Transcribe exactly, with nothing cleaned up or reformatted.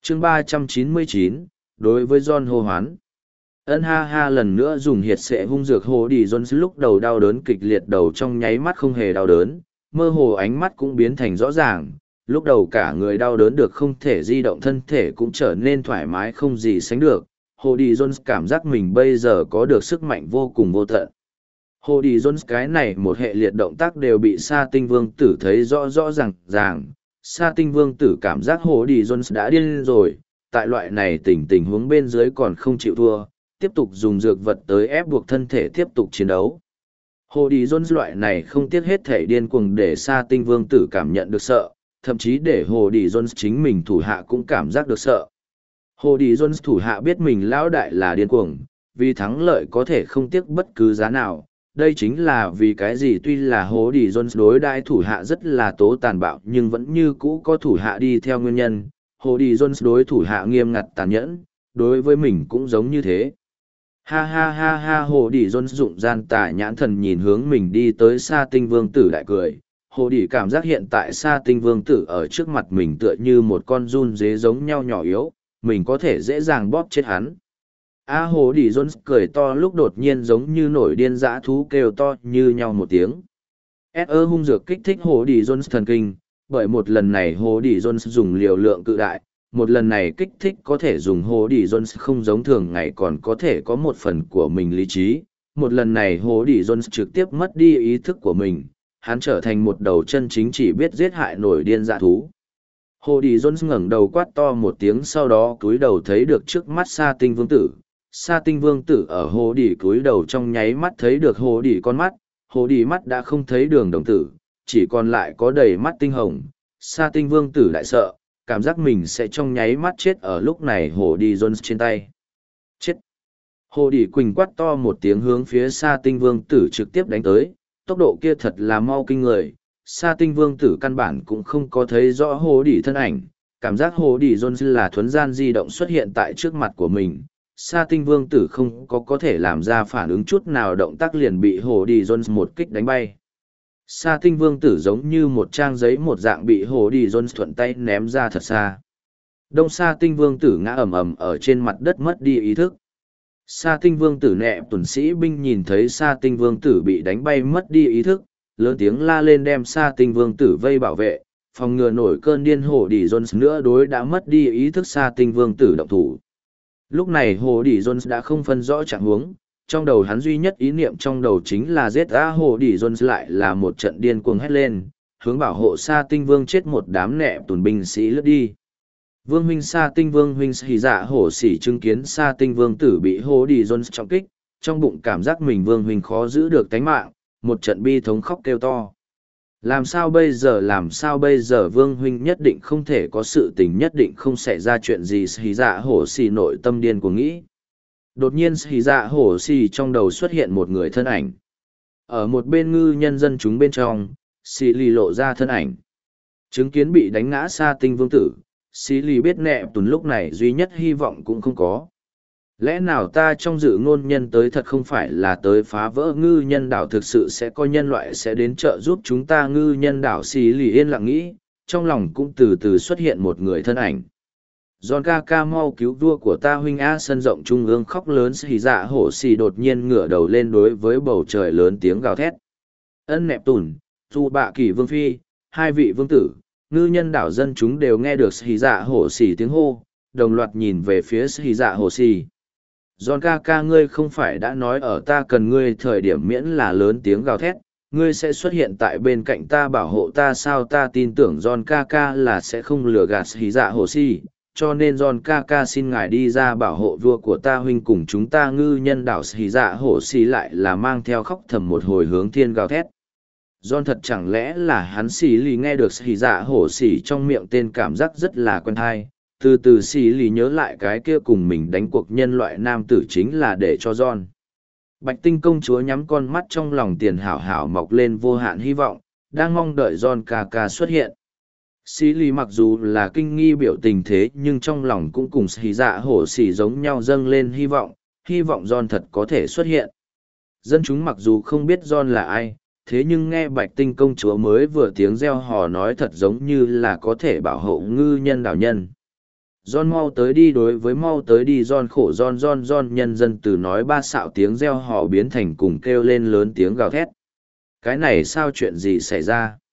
chương ba trăm chín mươi chín, đối với John hô hoán. Ân ha ha lần nữa dùng hiệt sệ hung dược hồ đi Jones lúc đầu đau đớn kịch liệt đầu trong nháy mắt không hề đau đớn, mơ hồ ánh mắt cũng biến thành rõ ràng, lúc đầu cả người đau đớn được không thể di động thân thể cũng trở nên thoải mái không gì sánh được. Hồ đi Jones cảm giác mình bây giờ có được sức mạnh vô cùng vô tận. Hồ đi Jones cái này một hệ liệt động tác đều bị Sa Tinh Vương Tử thấy rõ rõ ràng ràng. Sa Tinh Vương Tử cảm giác Hồ đi Jones đã điên rồi, tại loại này tình tình huống bên dưới còn không chịu thua, tiếp tục dùng dược vật tới ép buộc thân thể tiếp tục chiến đấu. Hồ đi Jones loại này không tiếc hết thể điên cuồng để Sa Tinh Vương Tử cảm nhận được sợ, thậm chí để Hồ đi Jones chính mình thủ hạ cũng cảm giác được sợ. Hồ đi Jones thủ hạ biết mình lão đại là điên cuồng, vì thắng lợi có thể không tiếc bất cứ giá nào. Đây chính là vì cái gì tuy là Hồ đi Jones đối đãi thủ hạ rất là tố tàn bạo nhưng vẫn như cũ có thủ hạ đi theo nguyên nhân. Hồ đi Jones đối thủ hạ nghiêm ngặt tàn nhẫn, đối với mình cũng giống như thế. Ha ha ha ha Hồ đi Jones dụng gian tà nhãn thần nhìn hướng mình đi tới Sa Tinh Vương Tử đại cười. Hồ đi cảm giác hiện tại Sa Tinh Vương Tử ở trước mặt mình tựa như một con giun dế giống nhau nhỏ yếu, mình có thể dễ dàng bóp chết hắn. A Hồ đi Jones cười to lúc đột nhiên giống như nổi điên dã thú kêu to như nhau một tiếng. S.E. hung dược kích thích Hồ đi Jones thần kinh, bởi một lần này Hồ đi Jones dùng liều lượng cự đại, một lần này kích thích có thể dùng Hồ đi Jones không giống thường ngày còn có thể có một phần của mình lý trí. Một lần này Hồ đi Jones trực tiếp mất đi ý thức của mình, hắn trở thành một đầu chân chính chỉ biết giết hại nổi điên dã thú. Hồ đi Jones ngẩng đầu quát to một tiếng sau đó cúi đầu thấy được trước mắt Sa Tinh Vương Tử. Sa Tinh Vương Tử ở Hồ đi cúi đầu trong nháy mắt thấy được Hồ đi con mắt, Hồ đi mắt đã không thấy đường đồng tử, chỉ còn lại có đầy mắt tinh hồng. Sa Tinh Vương Tử lại sợ, cảm giác mình sẽ trong nháy mắt chết ở lúc này Hồ đi Jones trên tay. Chết! Hồ đi quỳnh quát to một tiếng hướng phía Sa Tinh Vương Tử trực tiếp đánh tới, tốc độ kia thật là mau kinh người. Sa Tinh Vương Tử căn bản cũng không có thấy rõ Hồ đi thân ảnh, cảm giác Hồ đi Jones là thuấn gian di động xuất hiện tại trước mặt của mình. Sa Tinh Vương Tử không có có thể làm ra phản ứng chút nào động tác liền bị Hồ đi Jones một kích đánh bay. Sa Tinh Vương Tử giống như một trang giấy một dạng bị Hồ đi Jones thuận tay ném ra thật xa. Đông Sa Tinh Vương Tử ngã ầm ầm ở trên mặt đất mất đi ý thức. Sa Tinh Vương Tử nẹ tuần sĩ binh nhìn thấy Sa Tinh Vương Tử bị đánh bay mất đi ý thức, lớn tiếng la lên đem Sa Tinh Vương Tử vây bảo vệ, phòng ngừa nổi cơn điên Hồ đi Jones nữa đối đã mất đi ý thức Sa Tinh Vương Tử động thủ. Lúc này Hồ đi Jones đã không phân rõ trạng huống, trong đầu hắn duy nhất ý niệm trong đầu chính là giết ra Hồ đi Jones lại là một trận điên cuồng hét lên, hướng bảo hộ Sa Tinh Vương chết một đám nẹ tùn binh sĩ lướt đi. Vương huynh Sa Tinh Vương huynh Hỉ Dạ Hổ Sĩ chứng kiến Sa Tinh Vương Tử bị Hồ đi Jones trọng kích, trong bụng cảm giác mình Vương huynh khó giữ được tánh mạng, một trận bi thống khóc kêu to. Làm sao bây giờ làm sao bây giờ Vương huynh nhất định không thể có sự tình nhất định không xảy ra chuyện gì Hỉ Dạ Hổ Sĩ nội tâm điên của nghĩ. Đột nhiên Hỉ Dạ Hổ Sĩ trong đầu xuất hiện một người thân ảnh. Ở một bên ngư nhân dân chúng bên trong, Sĩ lì lộ ra thân ảnh. Chứng kiến bị đánh ngã Sa Tinh Vương Tử, Sĩ lì biết nẹ tùn lúc này duy nhất hy vọng cũng không có. Lẽ nào ta trong dự ngôn nhân tới thật không phải là tới phá vỡ ngư nhân đảo thực sự sẽ có nhân loại sẽ đến trợ giúp chúng ta ngư nhân đảo Sĩ lì yên lặng nghĩ, trong lòng cũng từ từ xuất hiện một người thân ảnh. John ca ca mau cứu vua của ta huynh A sân rộng trung ương khóc lớn Hỉ Dạ Hổ Sĩ đột nhiên ngửa đầu lên đối với bầu trời lớn tiếng gào thét. Ân nẹp tùn, dù bạ kỳ vương phi, hai vị vương tử, ngư nhân đảo dân chúng đều nghe được Hỉ Dạ Hổ Sĩ tiếng hô, đồng loạt nhìn về phía Hỉ Dạ Hổ Sĩ. John ca ca ngươi không phải đã nói ở ta cần ngươi thời điểm miễn là lớn tiếng gào thét, ngươi sẽ xuất hiện tại bên cạnh ta bảo hộ ta sao ta tin tưởng John ca ca là sẽ không lừa gạt Hỉ Dạ Hổ Sĩ, cho nên John ca ca xin ngài đi ra bảo hộ vua của ta huynh cùng chúng ta ngư nhân đảo Hỉ Dạ Hổ Sĩ lại là mang theo khóc thầm một hồi hướng thiên gào thét. John thật chẳng lẽ là hắn Sĩ lì nghe được Hỉ Dạ Hổ Sĩ trong miệng tên cảm giác rất là quen thai. Từ từ Sĩ lì nhớ lại cái kia cùng mình đánh cuộc nhân loại nam tử chính là để cho John. Bạch Tinh công chúa nhắm con mắt trong lòng tiền hảo hảo mọc lên vô hạn hy vọng, đang mong đợi John ca ca xuất hiện. Sĩ lì mặc dù là kinh nghi biểu tình thế nhưng trong lòng cũng cùng Hỉ Dạ Hổ Sĩ giống nhau dâng lên hy vọng, hy vọng John thật có thể xuất hiện. Dân chúng mặc dù không biết John là ai, thế nhưng nghe Bạch Tinh công chúa mới vừa tiếng reo hò nói thật giống như là có thể bảo hộ ngư nhân đảo nhân. John mau tới đi đối với mau tới đi John khổ John John John nhân dân từ nói ba xạo tiếng reo hò biến thành cùng kêu lên lớn tiếng gào thét. Cái này sao chuyện gì xảy ra?